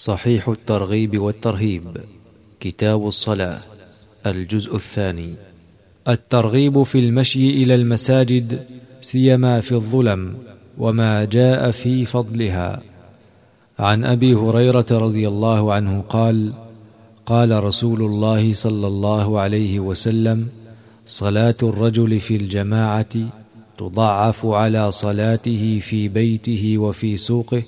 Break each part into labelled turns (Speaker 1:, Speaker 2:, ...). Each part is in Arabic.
Speaker 1: صحيح الترغيب والترهيب، كتاب الصلاة، الجزء الثاني. الترغيب في المشي إلى المساجد سيما في الظلم، وما جاء في فضلها. عن أبي هريرة رضي الله عنه قال: قال رسول الله صلى الله عليه وسلم: صلاة الرجل في الجماعة تضاعف على صلاته في بيته وفي سوقه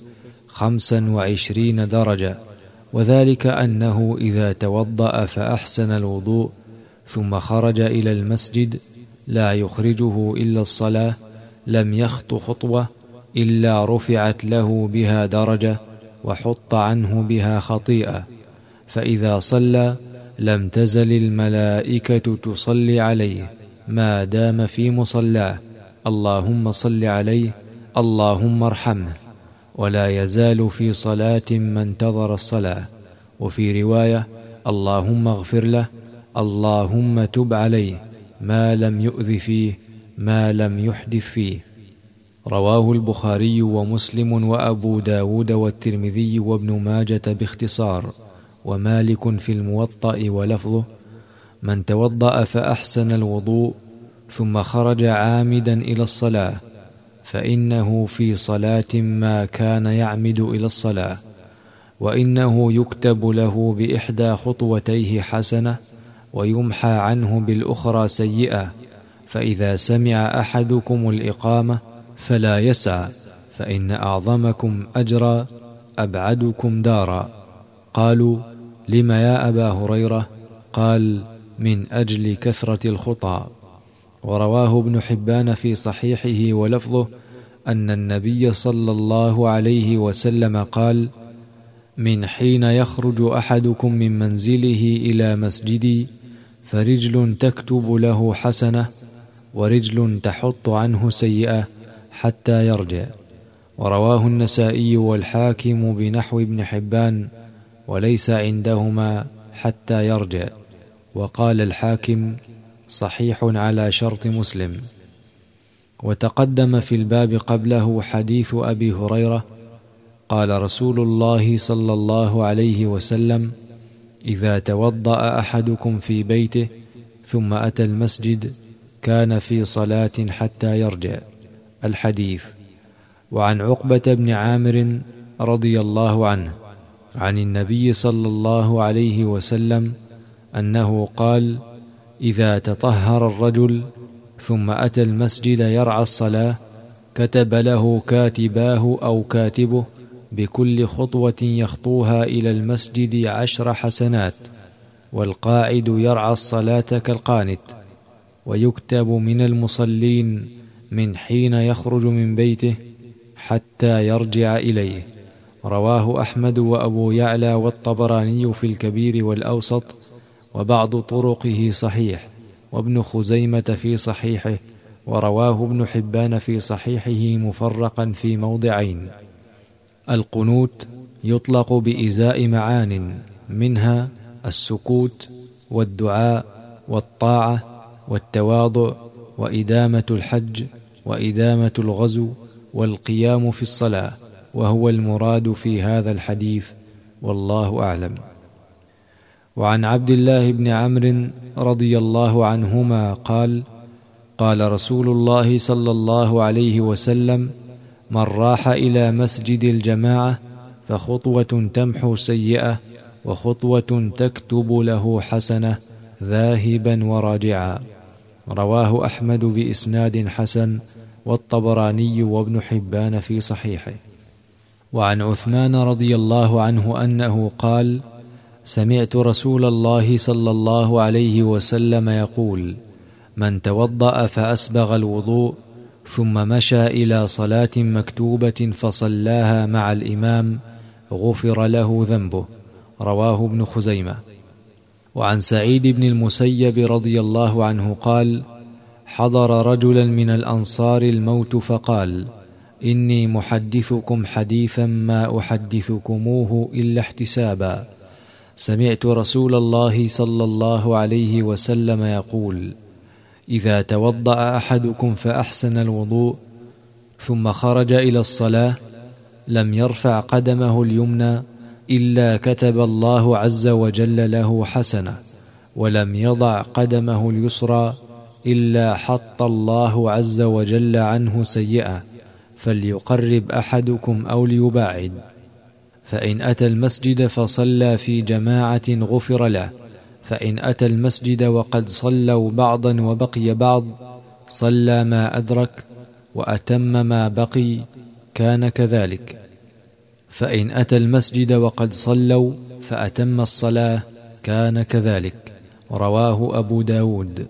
Speaker 1: 25 درجة، وذلك أنه إذا توضأ فأحسن الوضوء ثم خرج إلى المسجد لا يخرجه إلا الصلاة لم يخط خطوة إلا رفعت له بها درجة وحط عنه بها خطيئة، فإذا صلى لم تزل الملائكة تصلي عليه ما دام في مصلاه: اللهم صل عليه، اللهم ارحمه. ولا يزال في صلاة ما انتظر الصلاة. وفي رواية: اللهم اغفر له، اللهم تب عليه، ما لم يؤذ فيه، ما لم يحدث فيه. رواه البخاري ومسلم وأبو داود والترمذي وابن ماجة باختصار، ومالك في الموطأ ولفظه: من توضأ فأحسن الوضوء ثم خرج عامدا إلى الصلاة فإنه في صلاة ما كان يعمد إلى الصلاة، وإنه يكتب له بإحدى خطوتيه حسنة ويمحى عنه بالأخرى سيئة. فإذا سمع أحدكم الإقامة فلا يسعى، فإن أعظمكم أجرا أبعدكم دارا. قالوا: لم يا أبا هريرة؟ قال: من أجل كثرة الخطى. ورواه ابن حبان في صحيحه ولفظه أن النبي صلى الله عليه وسلم قال: من حين يخرج أحدكم من منزله إلى مسجدي فرجل تكتب له حسنة ورجل تحط عنه سيئة حتى يرجع. ورواه النسائي والحاكم بنحو ابن حبان، وليس عندهما حتى يرجع. وقال الحاكم: صحيح على شرط مسلم. وتقدم في الباب قبله حديث أبي هريرة قال رسول الله صلى الله عليه وسلم: إذا توضأ أحدكم في بيته ثم أتى المسجد كان في صلاة حتى يرجع. الحديث. وعن عقبة بن عامر رضي الله عنه عن النبي صلى الله عليه وسلم أنه قال: إذا تطهر الرجل ثم أتى المسجد يرعى الصلاة كتب له كاتباه أو كاتبه بكل خطوة يخطوها إلى المسجد 10 حسنات، والقاعد يرعى الصلاة كالقانت. ويكتب من المصلين من حين يخرج من بيته حتى يرجع إليه. رواه أحمد وأبو يعلى والطبراني في الكبير والأوسط، وبعض طرقه صحيح، وابن خزيمة في صحيحه، ورواه ابن حبان في صحيحه مفرقا في موضعين. القنوت يطلق بإزاء معان، منها السكوت والدعاء والطاعة والتواضع وإدامة الحج وإدامة الغزو والقيام في الصلاة، وهو المراد في هذا الحديث، والله أعلم. وعن عبد الله بن عمرو رضي الله عنهما قال: قال رسول الله صلى الله عليه وسلم: من راح إلى مسجد الجماعة فخطوة تمحو سيئة وخطوة تكتب له حسنة ذاهبا وراجعا. رواه أحمد بإسناد حسن، والطبراني وابن حبان في صحيحه. وعن عثمان رضي الله عنه أنه قال: سمعت رسول الله صلى الله عليه وسلم يقول: من توضأ فأسبغ الوضوء ثم مشى إلى صلاة مكتوبة فصلاها مع الإمام غفر له ذنبه. رواه ابن خزيمة. وعن سعيد بن المسيب رضي الله عنه قال: حضر رجلا من الأنصار الموت فقال: إني محدثكم حديثا ما أحدثكموه إلا احتسابا. سمعت رسول الله صلى الله عليه وسلم يقول: إذا توضأ أحدكم فأحسن الوضوء ثم خرج إلى الصلاة لم يرفع قدمه اليمنى إلا كتب الله عز وجل له حسنة، ولم يضع قدمه اليسرى إلا حط الله عز وجل عنه سيئة، فليقرب أحدكم أو ليباعد. فإن أتى المسجد فصلى في جماعة غفر له، فإن أتى المسجد وقد صلوا بعضا وبقي بعض صلى ما أدرك وأتم ما بقي، كان كذلك. فإن أتى المسجد وقد صلوا فأتم الصلاة كان كذلك. رواه أبو داود.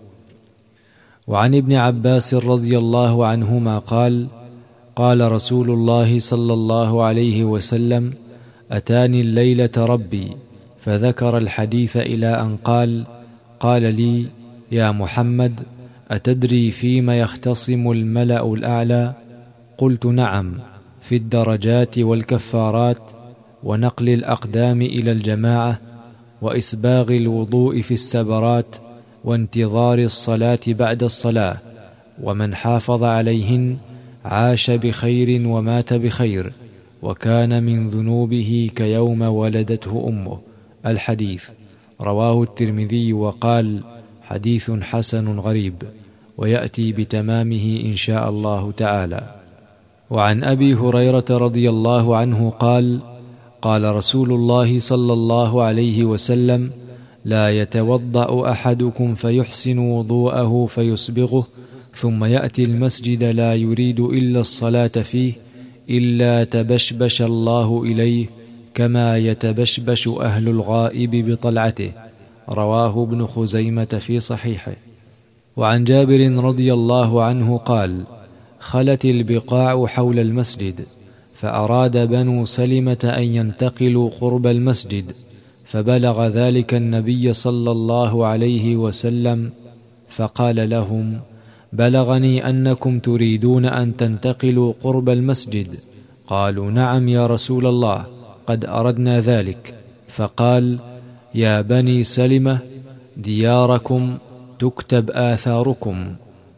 Speaker 1: وعن ابن عباس رضي الله عنهما قال: قال رسول الله صلى الله عليه وسلم: أتاني الليلة ربي فذكر الحديث إلى أن قال لي: يا محمد، أتدري فيما يختصم الملأ الأعلى؟ قلت: نعم، في الدرجات والكفارات، ونقل الأقدام إلى الجماعة، وإسباغ الوضوء في السبرات، وانتظار الصلاة بعد الصلاة، ومن حافظ عليهن عاش بخير ومات بخير، وكان من ذنوبه كيوم ولدته أمه. الحديث. رواه الترمذي وقال: حديث حسن غريب، ويأتي بتمامه إن شاء الله تعالى. وعن أبي هريرة رضي الله عنه قال: قال رسول الله صلى الله عليه وسلم: لا يتوضأ أحدكم فيحسن وضوءه فيسبغه، ثم يأتي المسجد لا يريد إلا الصلاة فيه، إلا تبشبش الله إليه كما يتبشبش أهل الغائب بطلعته. رواه ابن خزيمة في صحيحه. وعن جابر رضي الله عنه قال: خلت البقاع حول المسجد، فأراد بنو سلمة أن ينتقلوا قرب المسجد، فبلغ ذلك النبي صلى الله عليه وسلم، فقال لهم: بلغني أنكم تريدون أن تنتقلوا قرب المسجد. قالوا: نعم يا رسول الله، قد أردنا ذلك. فقال: يا بني سلمة، دياركم تكتب آثاركم،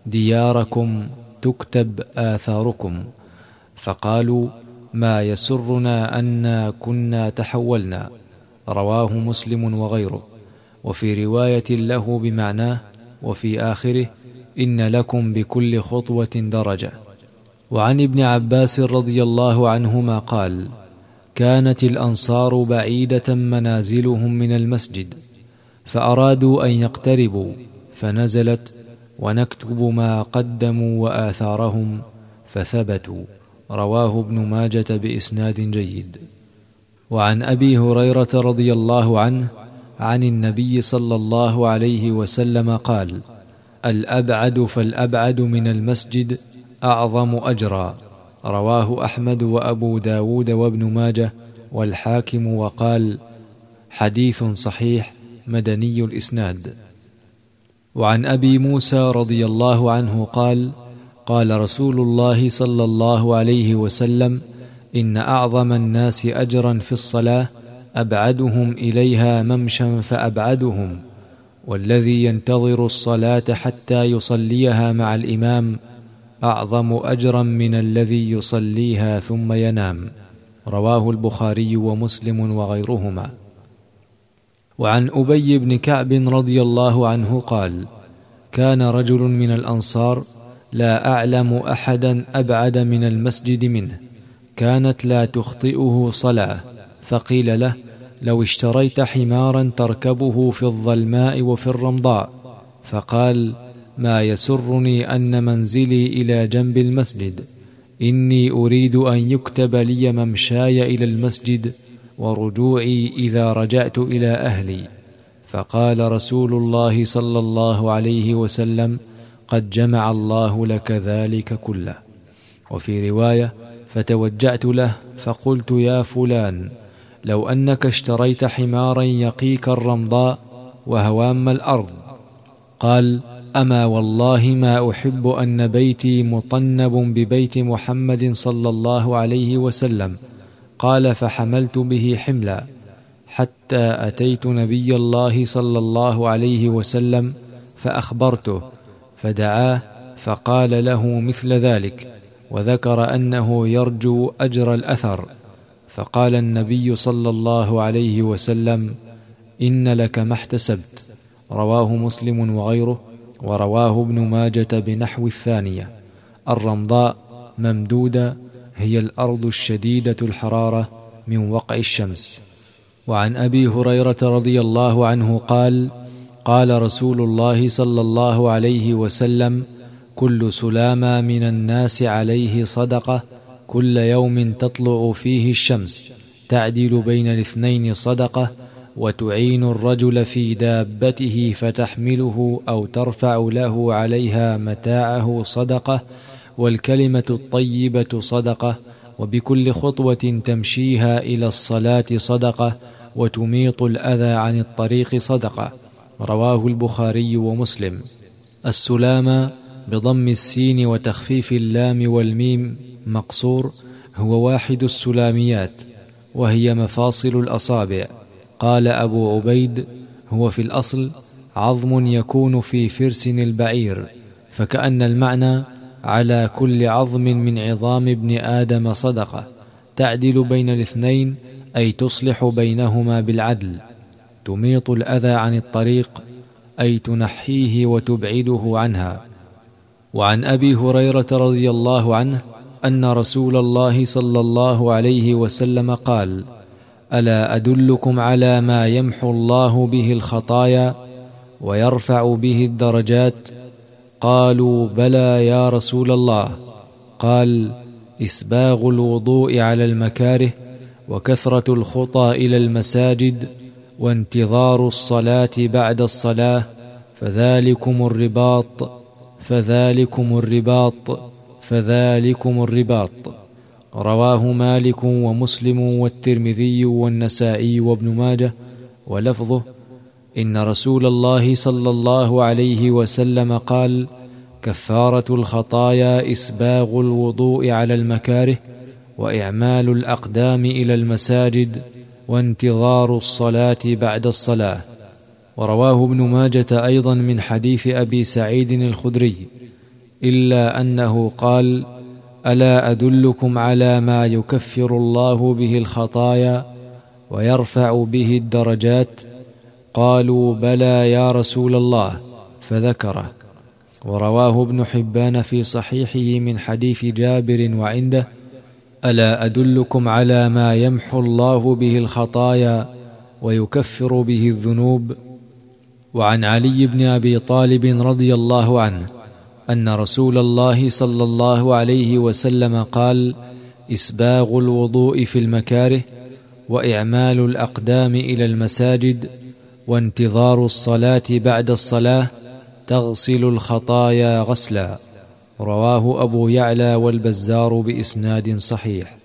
Speaker 1: دياركم تكتب آثاركم. فقالوا: ما يسرنا أنا كنا تحولنا. رواه مسلم وغيره. وفي رواية له بمعناه، وفي آخره: إن لكم بكل خطوة درجة. وعن ابن عباس رضي الله عنهما قال: كانت الأنصار بعيدة منازلهم من المسجد، فأرادوا أن يقتربوا، فنزلت: ونكتب ما قدموا وآثارهم، فثبتوا. رواه ابن ماجة بإسناد جيد. وعن أبي هريرة رضي الله عنه عن النبي صلى الله عليه وسلم قال: الأبعد فالأبعد من المسجد أعظم أجرا. رواه أحمد وأبو داود وابن ماجة والحاكم، وقال: حديث صحيح مدني الإسناد. وعن أبي موسى رضي الله عنه قال: قال رسول الله صلى الله عليه وسلم: إن أعظم الناس أجرا في الصلاة أبعدهم إليها ممشا فأبعدهم، والذي ينتظر الصلاة حتى يصليها مع الإمام أعظم أجرا من الذي يصليها ثم ينام. رواه البخاري ومسلم وغيرهما. وعن أبي بن كعب رضي الله عنه قال: كان رجل من الأنصار لا أعلم أحدا أبعد من المسجد منه، كانت لا تخطئه صلاة، فقيل له: لو اشتريت حمارا تركبه في الظلماء وفي الرمضاء. فقال: ما يسرني أن منزلي إلى جنب المسجد، إني أريد أن يكتب لي ممشاي إلى المسجد ورجوعي إذا رجعت إلى أهلي. فقال رسول الله صلى الله عليه وسلم: قد جمع الله لك ذلك كله. وفي رواية: فتوجعت له فقلت: يا فلان، لو أنك اشتريت حمارا يقيك الرمضاء وهوام الأرض. قال: أما والله ما أحب أن بيتي مطنب ببيت محمد صلى الله عليه وسلم. قال: فحملت به حملا حتى أتيت نبي الله صلى الله عليه وسلم فأخبرته، فدعاه فقال له مثل ذلك، وذكر أنه يرجو أجر الأثر. فقال النبي صلى الله عليه وسلم: إن لك ما احتسبت. رواه مسلم وغيره، ورواه ابن ماجة بنحو الثانية. الرمضاء ممدودة هي الأرض الشديدة الحرارة من وقع الشمس. وعن أبي هريرة رضي الله عنه قال: قال رسول الله صلى الله عليه وسلم: كل سلامة من الناس عليه صدقة، كل يوم تطلع فيه الشمس تعدل بين الاثنين صدقة، وتعين الرجل في دابته فتحمله أو ترفع له عليها متاعه صدقة، والكلمة الطيبة صدقة، وبكل خطوة تمشيها إلى الصلاة صدقة، وتميط الأذى عن الطريق صدقة. رواه البخاري ومسلم. السلامة بضم السين وتخفيف اللام والميم مقصور هو واحد السلاميات، وهي مفاصل الأصابع. قال أبو عبيد: هو في الأصل عظم يكون في فرس البعير، فكأن المعنى: على كل عظم من عظام ابن آدم صدقة، تعدل بين الاثنين، أي تصلح بينهما بالعدل. تميط الأذى عن الطريق، أي تنحيه وتبعده عنها. وعن أبي هريرة رضي الله عنه أن رسول الله صلى الله عليه وسلم قال: ألا أدلكم على ما يمحو الله به الخطايا ويرفع به الدرجات؟ قالوا: بلى يا رسول الله. قال: إسباغ الوضوء على المكاره، وكثرة الخطى إلى المساجد، وانتظار الصلاة بعد الصلاة، فذلكم الرباط فذلكم الرباط فذلكم الرباط. رواه مالك ومسلم والترمذي والنسائي وابن ماجه، ولفظه: إن رسول الله صلى الله عليه وسلم قال: كفارة الخطايا إسباغ الوضوء على المكاره، وإعمال الأقدام إلى المساجد، وانتظار الصلاة بعد الصلاة. ورواه ابن ماجة أيضا من حديث أبي سعيد الخدري، إلا أنه قال: ألا أدلكم على ما يكفر الله به الخطايا ويرفع به الدرجات؟ قالوا: بلى يا رسول الله، فذكره. ورواه ابن حبان في صحيحه من حديث جابر وعنده: ألا أدلكم على ما يمحو الله به الخطايا ويكفر به الذنوب؟ وعن علي بن أبي طالب رضي الله عنه أن رسول الله صلى الله عليه وسلم قال: إسباغ الوضوء في المكاره، وإعمال الأقدام إلى المساجد، وانتظار الصلاة بعد الصلاة، تغسل الخطايا غسلا. رواه أبو يعلى والبزار بإسناد صحيح.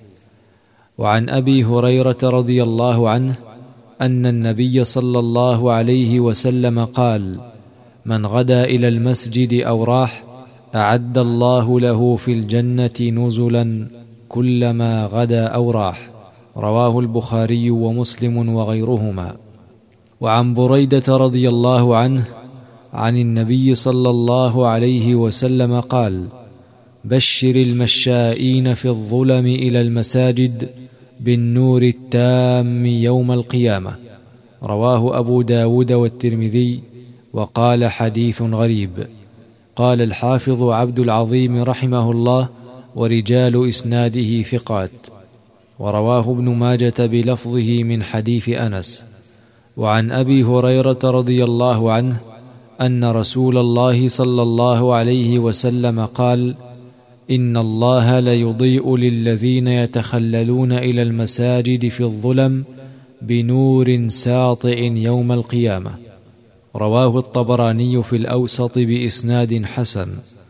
Speaker 1: وعن أبي هريرة رضي الله عنه أن النبي صلى الله عليه وسلم قال: من غدا إلى المسجد أو راح أعد الله له في الجنة نزلا كلما غدا أو راح. رواه البخاري ومسلم وغيرهما. وعن بريدة رضي الله عنه عن النبي صلى الله عليه وسلم قال: بشر المشائين في الظلم إلى المساجد بالنور التام يوم القيامة. رواه أبو داود والترمذي، وقال: حديث غريب. قال الحافظ عبد العظيم رحمه الله: ورجال إسناده ثقات. ورواه ابن ماجة بلفظه من حديث أنس. وعن أبي هريرة رضي الله عنه أن رسول الله صلى الله عليه وسلم قال: إن الله ليضيء للذين يتخللون إلى المساجد في الظلم بنور ساطع يوم القيامة. رواه الطبراني في الأوسط بإسناد حسن.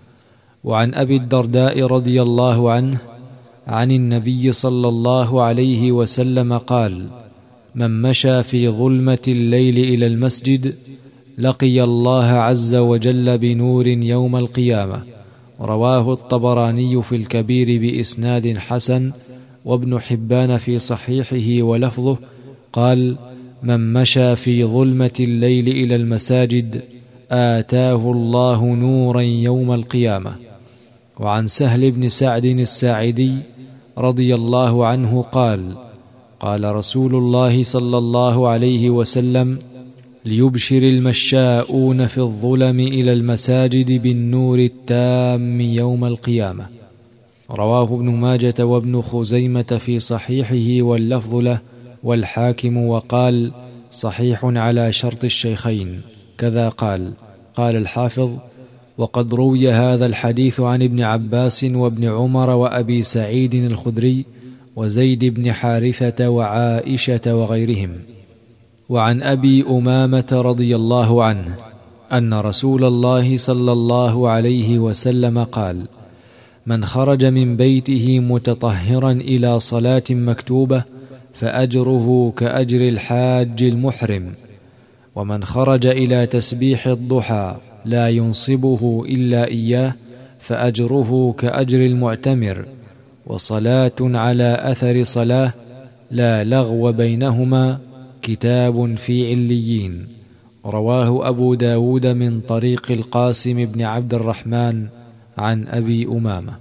Speaker 1: وعن أبي الدرداء رضي الله عنه عن النبي صلى الله عليه وسلم قال: من مشى في ظلمة الليل إلى المسجد لقي الله عز وجل بنور يوم القيامة. رواه الطبراني في الكبير بإسناد حسن، وابن حبان في صحيحه، ولفظه: قال: من مشى في ظلمة الليل إلى المساجد آتاه الله نورا يوم القيامة. وعن سهل بن سعد الساعدي رضي الله عنه قال: قال رسول الله صلى الله عليه وسلم: ليبشر المشاؤون في الظلم إلى المساجد بالنور التام يوم القيامة. رواه ابن ماجة وابن خزيمة في صحيحه واللفظ له، والحاكم وقال: صحيح على شرط الشيخين. كذا قال الحافظ: وقد روي هذا الحديث عن ابن عباس وابن عمر وأبي سعيد الخدري وزيد بن حارثة وعائشة وغيرهم. وعن أبي أمامة رضي الله عنه أن رسول الله صلى الله عليه وسلم قال: من خرج من بيته متطهرا إلى صلاة مكتوبة فأجره كأجر الحاج المحرم، ومن خرج إلى تسبيح الضحى لا ينصبه إلا إياه فأجره كأجر المعتمر، وصلاة على أثر صلاة لا لغو بينهما كتاب في عليين. رواه أبو داود من طريق القاسم بن عبد الرحمن عن أبي أمامة.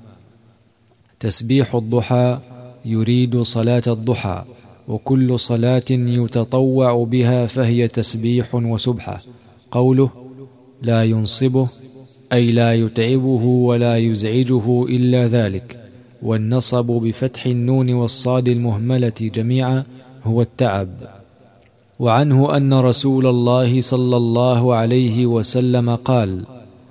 Speaker 1: تسبيح الضحى يريد صلاة الضحى، وكل صلاة يتطوع بها فهي تسبيح وسبحة. قوله لا ينصبه أي لا يتعبه ولا يزعجه إلا ذلك، والنصب بفتح النون والصاد المهملة جميعا هو التعب. وعنه أن رسول الله صلى الله عليه وسلم قال: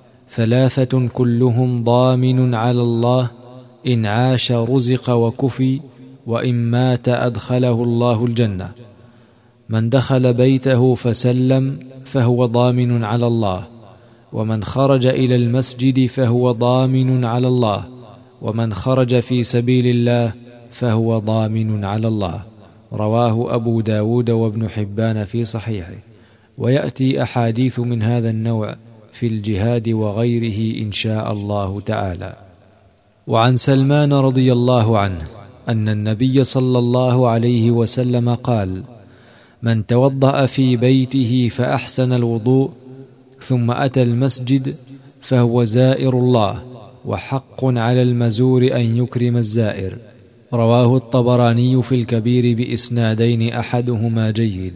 Speaker 1: ثلاثة كلهم ضامن على الله، إن عاش رزق وكفي، وإن مات أدخله الله الجنة: من دخل بيته فسلم فهو ضامن على الله، ومن خرج إلى المسجد فهو ضامن على الله، ومن خرج في سبيل الله فهو ضامن على الله. رواه أبو داود وابن حبان في صحيحه. ويأتي أحاديث من هذا النوع في الجهاد وغيره إن شاء الله تعالى. وعن سلمان رضي الله عنه أن النبي صلى الله عليه وسلم قال: من توضأ في بيته فأحسن الوضوء ثم أتى المسجد فهو زائر الله، وحق على المزور أن يكرم الزائر. رواه الطبراني في الكبير بإسنادين أحدهما جيد.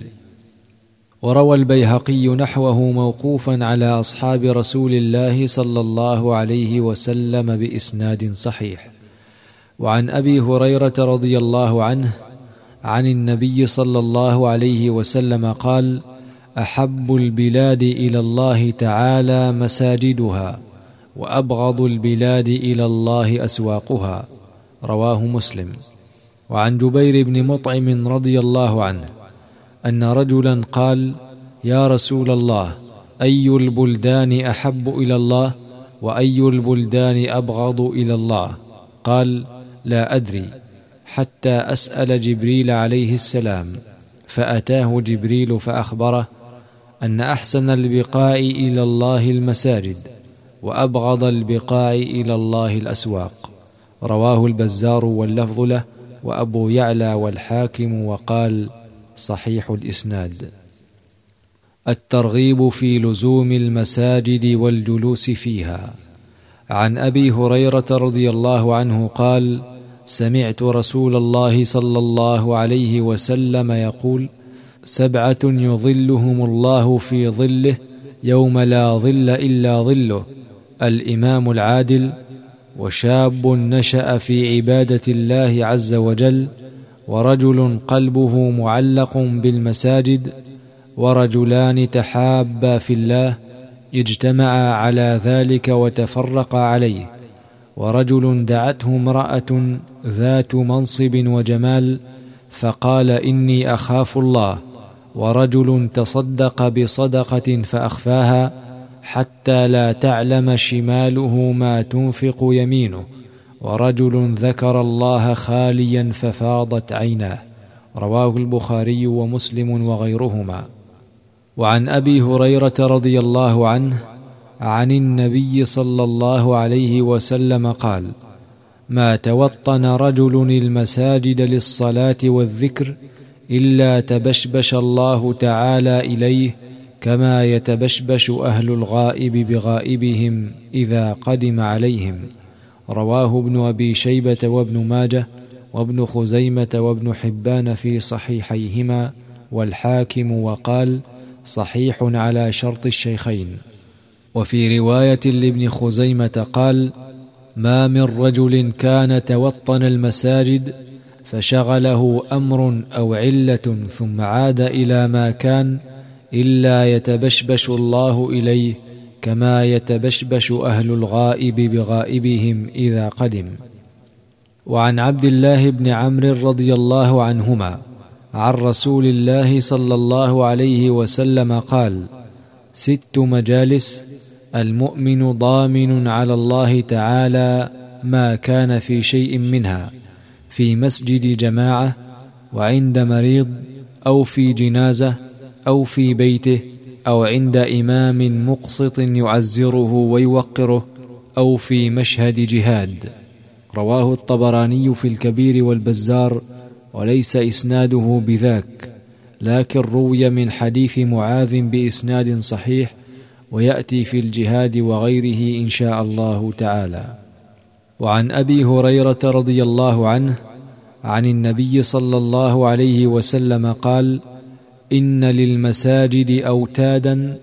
Speaker 1: وروى البيهقي نحوه موقوفا على أصحاب رسول الله صلى الله عليه وسلم بإسناد صحيح. وعن أبي هريرة رضي الله عنه عن النبي صلى الله عليه وسلم قال: أحب البلاد إلى الله تعالى مساجدها، وأبغض البلاد إلى الله أسواقها. رواه مسلم. وعن جبير بن مطعم رضي الله عنه أن رجلا قال: يا رسول الله، أي البلدان أحب إلى الله، وأي البلدان أبغض إلى الله؟ قال: لا أدري، حتى أسأل جبريل عليه السلام. فأتاه جبريل فأخبره أن أحسن البقاع إلى الله المساجد، وأبغض البقاع إلى الله الأسواق. رواه البزار واللفظ له، وأبو يعلى والحاكم، وقال: صحيح الإسناد. الترغيب في لزوم المساجد والجلوس فيها. عن أبي هريرة رضي الله عنه قال: سمعت رسول الله صلى الله عليه وسلم يقول: 7 يظلهم الله في ظله يوم لا ظل إلا ظله: الإمام العادل، وشاب نشأ في عبادة الله عز وجل، ورجل قلبه معلق بالمساجد، ورجلان تحابا في الله اجتمعا على ذلك وتفرقا عليه، ورجل دعته امرأة ذات منصب وجمال فقال: إني أخاف الله، ورجل تصدق بصدقة فأخفاها حتى لا تعلم شماله ما تنفق يمينه، ورجل ذكر الله خاليا ففاضت عيناه. رواه البخاري ومسلم وغيرهما. وعن أبي هريرة رضي الله عنه عن النبي صلى الله عليه وسلم قال: ما توطن رجل المساجد للصلاة والذكر إلا تبشبش الله تعالى إليه كما يتبشبش أهل الغائب بغائبهم إذا قدم عليهم. رواه ابن أبي شيبة وابن ماجه، وابن خزيمة وابن حبان في صحيحيهما، والحاكم وقال: صحيح على شرط الشيخين. وفي رواية لابن خزيمة قال: ما من رجل كان توطن المساجد فشغله أمر أو علة ثم عاد إلى ما كان إلا يتبشبش الله إليه كما يتبشبش أهل الغائب بغائبهم إذا قدم. وعن عبد الله بن عمرو رضي الله عنهما عن رسول الله صلى الله عليه وسلم قال: 6 مجالس المؤمن ضامن على الله تعالى ما كان في شيء منها، في مسجد جماعة، وعند مريض، أو في جنازة، أو في بيته، أو عند إمام مقسط يعزره ويوقره، أو في مشهد جهاد. رواه الطبراني في الكبير والبزار، وليس إسناده بذاك، لكن روي من حديث معاذ بإسناد صحيح، ويأتي في الجهاد وغيره إن شاء الله تعالى. وعن أبي هريرة رضي الله عنه عن النبي صلى الله عليه وسلم قال: إن للمساجد أوتادا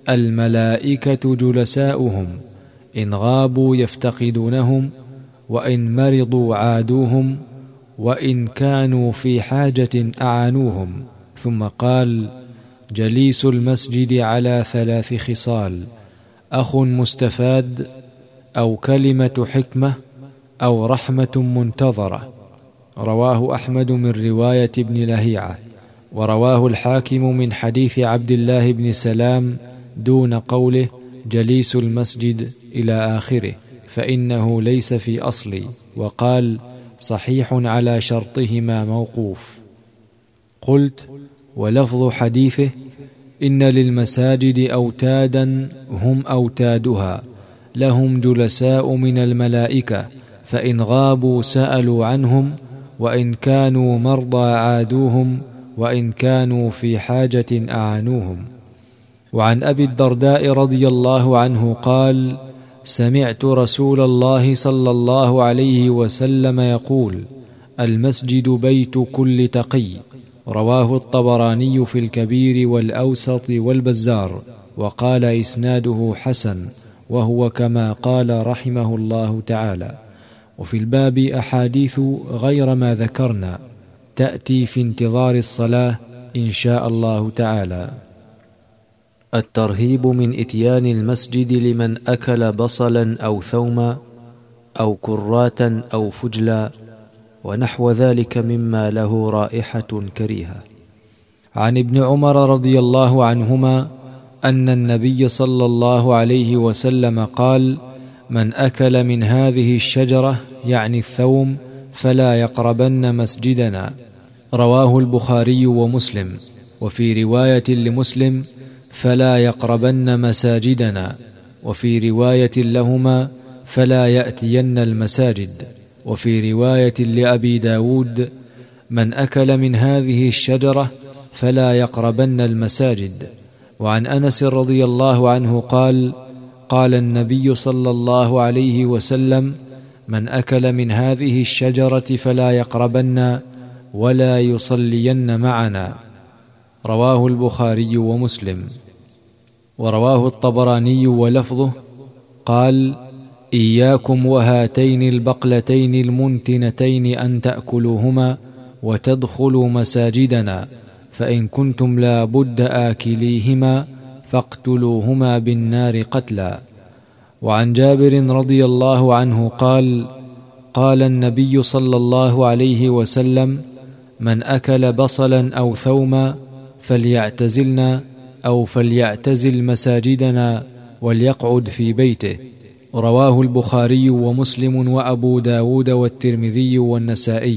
Speaker 1: الملائكة جلساؤهم، إن غابوا يفتقدونهم، وإن مرضوا عادوهم، وإن كانوا في حاجة أعانوهم. ثم قال: جليس المسجد على 3 خصال: أخ مستفاد، أو كلمة حكمة، أو رحمة منتظرة. رواه أحمد من رواية ابن لهيعة، ورواه الحاكم من حديث عبد الله بن سلام دون قوله جليس المسجد إلى آخره، فإنه ليس في أصلي، وقال: صحيح على شرطهما موقوف. قلت: ولفظ حديثه: إن للمساجد أوتادا هم أوتادها، لهم جلساء من الملائكة، فإن غابوا سألوا عنهم، وإن كانوا مرضى عادوهم، وإن كانوا في حاجة أعانوهم. وعن أبي الدرداء رضي الله عنه قال: سمعت رسول الله صلى الله عليه وسلم يقول: المسجد بيت كل تقي. رواه الطبراني في الكبير والأوسط والبزار، وقال إسناده حسن، وهو كما قال رحمه الله تعالى. وفي الباب أحاديث غير ما ذكرنا تأتي في انتظار الصلاة إن شاء الله تعالى. الترهيب من إتيان المسجد لمن أكل بصلا أو ثوما أو كراتا أو فجلا ونحو ذلك مما له رائحة كريهة. عن ابن عمر رضي الله عنهما أن النبي صلى الله عليه وسلم قال: من أكل من هذه الشجرة، يعني الثوم، فلا يقربن مسجدنا. رواه البخاري ومسلم. وفي رواية لمسلم: فلا يقربن مساجدنا. وفي رواية لهما: فلا يأتين المساجد. وفي رواية لأبي داود: من أكل من هذه الشجرة فلا يقربن المساجد. وعن أنس رضي الله عنه قال: قال النبي صلى الله عليه وسلم: من أكل من هذه الشجرة فلا يقربن ولا يصلين معنا. رواه البخاري ومسلم. ورواه الطبراني ولفظه قال: إياكم وهاتين البقلتين المنتنتين أن تأكلوهما وتدخلوا مساجدنا، فإن كنتم لا بد آكليهما فاقتلوهما بالنار قتلا. وعن جابر رضي الله عنه قال: قال النبي صلى الله عليه وسلم: من أكل بصلا أو ثوما فليعتزلنا أو فليعتزل مساجدنا وليقعد في بيته. رواه البخاري ومسلم وأبو داود والترمذي والنسائي.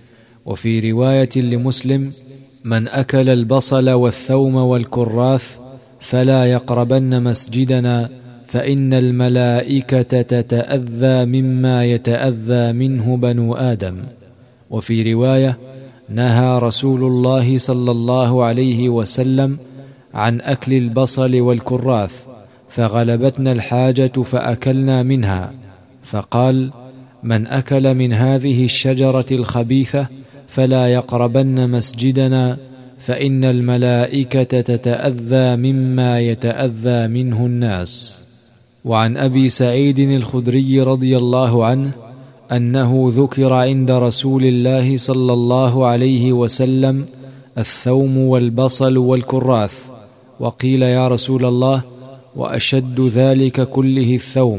Speaker 1: وفي رواية لمسلم: من أكل البصل والثوم والكراث فلا يقربن مسجدنا، فإن الملائكة تتأذى مما يتأذى منه بنو آدم. وفي رواية: نهى رسول الله صلى الله عليه وسلم عن أكل البصل والكراث، فغلبتنا الحاجة فأكلنا منها، فقال: من أكل من هذه الشجرة الخبيثة فلا يقربن مسجدنا، فإن الملائكة تتأذى مما يتأذى منه الناس. وعن أبي سعيد الخدري رضي الله عنه أنه ذكر عند رسول الله صلى الله عليه وسلم الثوم والبصل والكراث، وقيل يا رسول الله وأشد ذلك كله الثوم،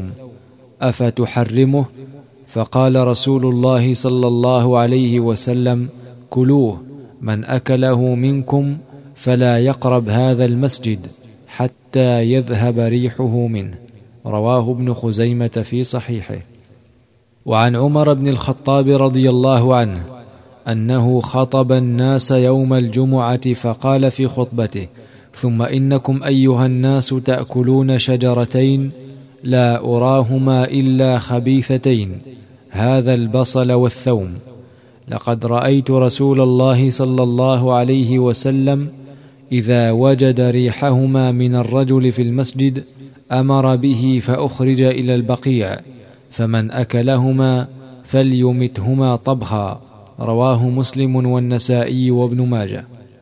Speaker 1: أفتحرمه؟ فقال رسول الله صلى الله عليه وسلم كلوه، من أكله منكم فلا يقرب هذا المسجد حتى يذهب ريحه منه. رواه ابن خزيمة في صحيحه. وعن عمر بن الخطاب رضي الله عنه أنه خطب الناس يوم الجمعة فقال في خطبته: ثم إنكم أيها الناس تأكلون شجرتين لا أراهما إلا خبيثتين، هذا البصل والثوم. لقد رأيت رسول الله صلى الله عليه وسلم إذا وجد ريحهما من الرجل في المسجد أمر به فأخرج إلى البقيع، فمن أكلهما فليمتهما طبخا. رواه مسلم والنسائي وابن ماجه.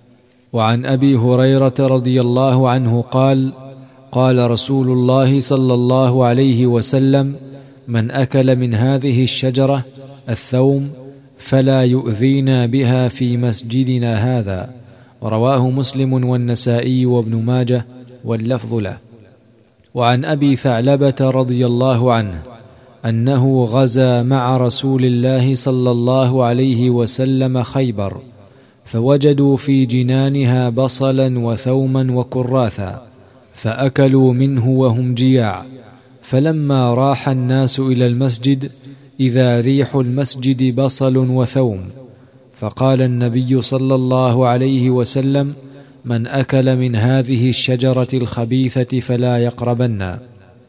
Speaker 1: وعن أبي هريرة رضي الله عنه قال: قال رسول الله صلى الله عليه وسلم: من أكل من هذه الشجرة الثوم فلا يؤذينا بها في مسجدنا هذا. رواه مسلم والنسائي وابن ماجه واللفظ له. وعن أبي ثعلبة رضي الله عنه أنه غزا مع رسول الله صلى الله عليه وسلم خيبر، فوجدوا في جنانها بصلا وثوما وكراثا، فأكلوا منه وهم جياع. فلما راح الناس إلى المسجد إذا ريح المسجد بصل وثوم، فقال النبي صلى الله عليه وسلم: من أكل من هذه الشجرة الخبيثة فلا يقربن.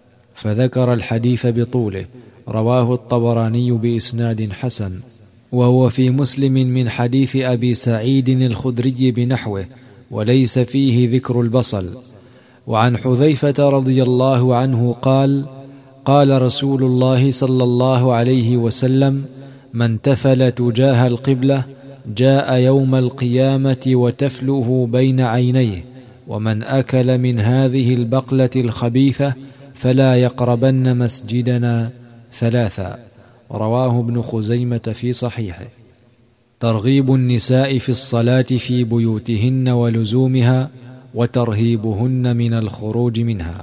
Speaker 1: فذكر الحديث بطوله. رواه الطبراني بإسناد حسن، وهو في مسلم من حديث أبي سعيد الخدري بنحوه، وليس فيه ذكر البصل. وعن حذيفة رضي الله عنه قال: قال رسول الله صلى الله عليه وسلم: من تفل تجاه القبلة جاء يوم القيامة وتفله بين عينيه، ومن أكل من هذه البقلة الخبيثة فلا يقربن مسجدنا. 3. رواه ابن خزيمة في صحيحه. ترغيب النساء في الصلاة في بيوتهن ولزومها، وترهيبهن من الخروج منها.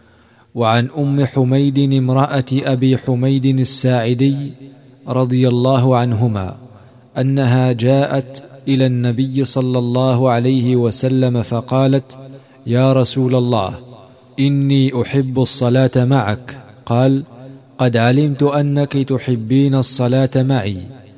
Speaker 1: وعن أم حميد امرأة أبي حميد الساعدي رضي الله عنهما أنها جاءت إلى النبي صلى الله عليه وسلم فقالت: يا رسول الله، إني أحب الصلاة معك. قال: قد علمت أنك تحبين الصلاة معي،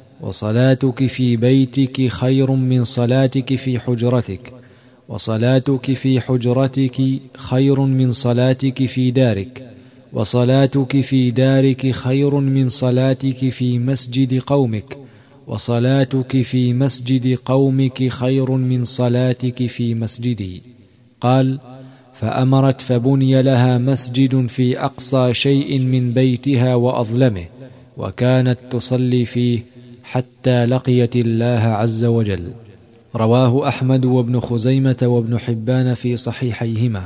Speaker 1: وصلاتك في بيتك خير من صلاتك في حجرتك، وصلاتك في حجرتك خير من صلاتك في دارك، وصلاتك في دارك خير من صلاتك في مسجد قومك، وصلاتك في مسجد قومك خير من صلاتك في مسجدي. قال: فأمرت فبني لها مسجد في أقصى شيء من بيتها وأظلمه، وكانت تصلي فيه حتى لقيت الله عز وجل. رواه أحمد وابن خزيمة وابن حبان في صحيحيهما.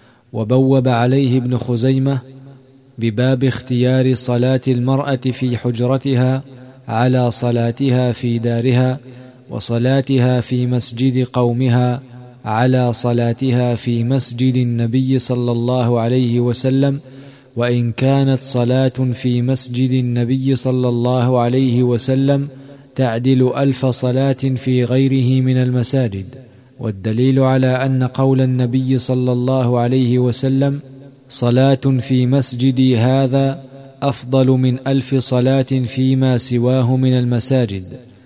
Speaker 1: وبوب عليه ابن خزيمة بباب اختيار صلاة المرأة في حجرتها على صلاتها في دارها، وصلاتها في مسجد قومها على صلاتها في مسجد النبي صلى الله عليه وسلم، وإن كانت صلاة في مسجد النبي صلى الله عليه وسلم تعدل 1000 صلاة في غيره من المساجد. والدليل على أن قول النبي صلى الله عليه وسلم: صلاة في مسجدي هذا أفضل من 1000 صلاة فيما سواه من المساجد،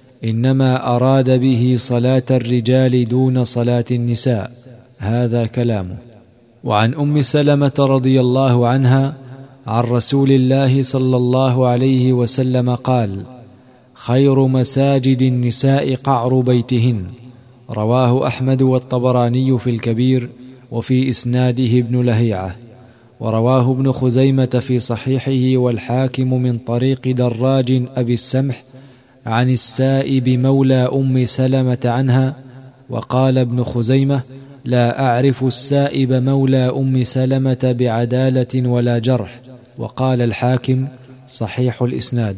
Speaker 1: إنما أراد به صلاة الرجال دون صلاة النساء. هذا كلامه. وعن أم سلمة رضي الله عنها عن رسول الله صلى الله عليه وسلم قال: خير مساجد النساء قعر بيتهن. رواه أحمد والطبراني في الكبير، وفي إسناده ابن لهيعة. ورواه ابن خزيمة في صحيحه والحاكم من طريق دراج أبي السمح عن السائب مولى أم سلمة عنها. وقال ابن خزيمة: لا أعرف السائب مولى أم سلمة بعدالة ولا جرح. وقال الحاكم: صحيح الإسناد.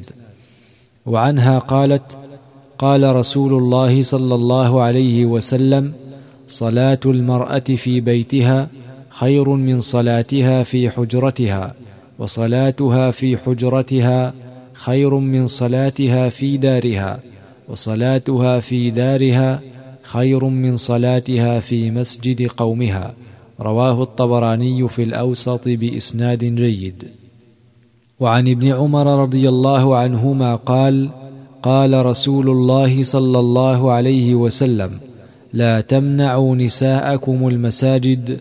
Speaker 1: وعنها قالت: قال رسول الله صلى الله عليه وسلم: صلاة المرأة في بيتها خير من صلاتها في حجرتها، وصلاتها في حجرتها خير من صلاتها في دارها، وصلاتها في دارها خير من صلاتها في مسجد قومها. رواه الطبراني في الأوسط بإسناد جيد. وعن ابن عمر رضي الله عنهما قال: قال رسول الله صلى الله عليه وسلم: لا تمنعوا نساءكم المساجد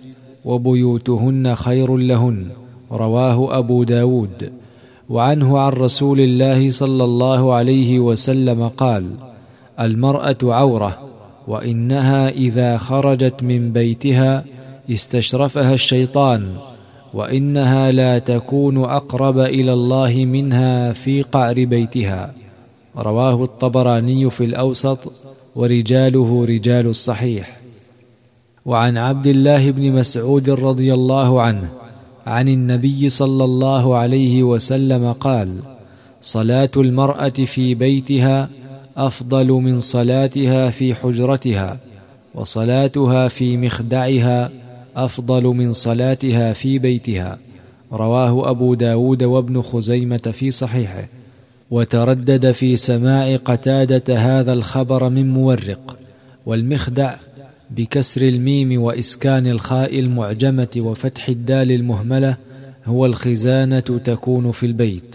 Speaker 1: وبيوتهن خير لهن. رواه أبو داود. وعنه عن رسول الله صلى الله عليه وسلم قال: المرأة عورة، وإنها إذا خرجت من بيتها استشرفها الشيطان، وإنها لا تكون أقرب إلى الله منها في قعر بيتها. رواه الطبراني في الأوسط، ورجاله رجال الصحيح. وعن عبد الله بن مسعود رضي الله عنه عن النبي صلى الله عليه وسلم قال: صلاة المرأة في بيتها أفضل من صلاتها في حجرتها، وصلاتها في مخدعها أفضل من صلاتها في بيتها. رواه أبو داود وابن خزيمة في صحيحه. وتردد في سماع قتادة هذا الخبر من مورق. والمخدع بكسر الميم وإسكان الخاء المعجمة وفتح الدال المهملة هو الخزانة تكون في البيت.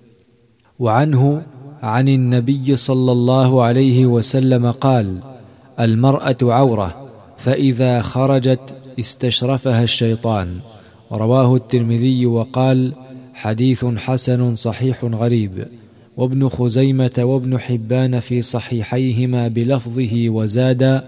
Speaker 1: وعنه عن النبي صلى الله عليه وسلم قال: المرأة عورة، فإذا خرجت استشرفها الشيطان. رواه الترمذي وقال: حديث حسن صحيح غريب. وابن خزيمة وابن حبان في صحيحيهما بلفظه وزاد: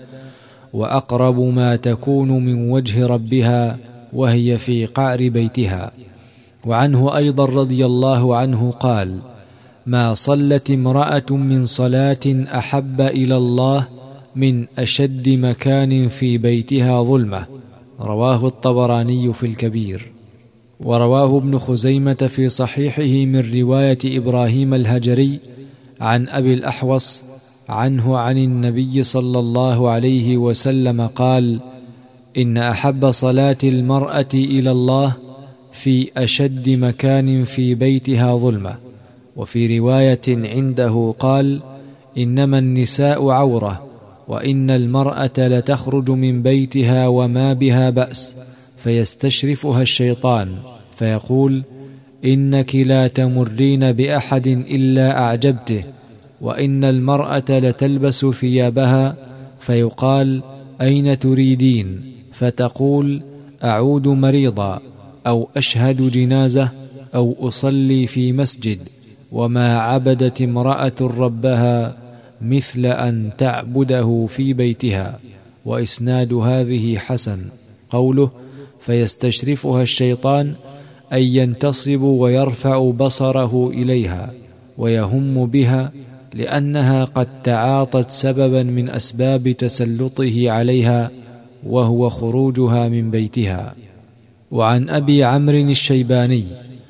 Speaker 1: وأقرب ما تكون من وجه ربها وهي في قعر بيتها. وعنه أيضا رضي الله عنه قال: ما صلت امرأة من صلاة أحب إلى الله من أشد مكان في بيتها ظلمة. رواه الطبراني في الكبير. ورواه ابن خزيمة في صحيحه من رواية إبراهيم الهجري عن أبي الأحوص عنه عن النبي صلى الله عليه وسلم قال: إن أحب صلاة المرأة إلى الله في أشد مكان في بيتها ظلمة. وفي رواية عنده قال: إنما النساء عورة، وإن المرأة لتخرج من بيتها وما بها بأس، فيستشرفها الشيطان فيقول: إنك لا تمرين بأحد إلا أعجبته. وإن المرأة لتلبس ثيابها فيقال: أين تريدين؟ فتقول: أعود مريضا، أو أشهد جنازة، أو أصلي في مسجد. وما عبدت امرأة ربها مثل أن تعبده في بيتها. وإسناد هذه حسن. قوله فيستشرفها الشيطان أن ينتصب ويرفع بصره إليها ويهم بها، لأنها قد تعاطت سببا من أسباب تسلطه عليها، وهو خروجها من بيتها. وعن أبي عمرو الشيباني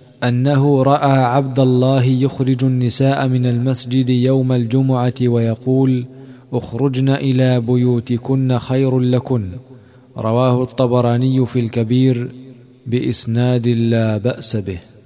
Speaker 1: أنه رأى عبد الله يخرج النساء من المسجد يوم الجمعة ويقول: اخرجن إلى بيوتكن خير لكن. رواه الطبراني في الكبير بإسناد لا بأس به.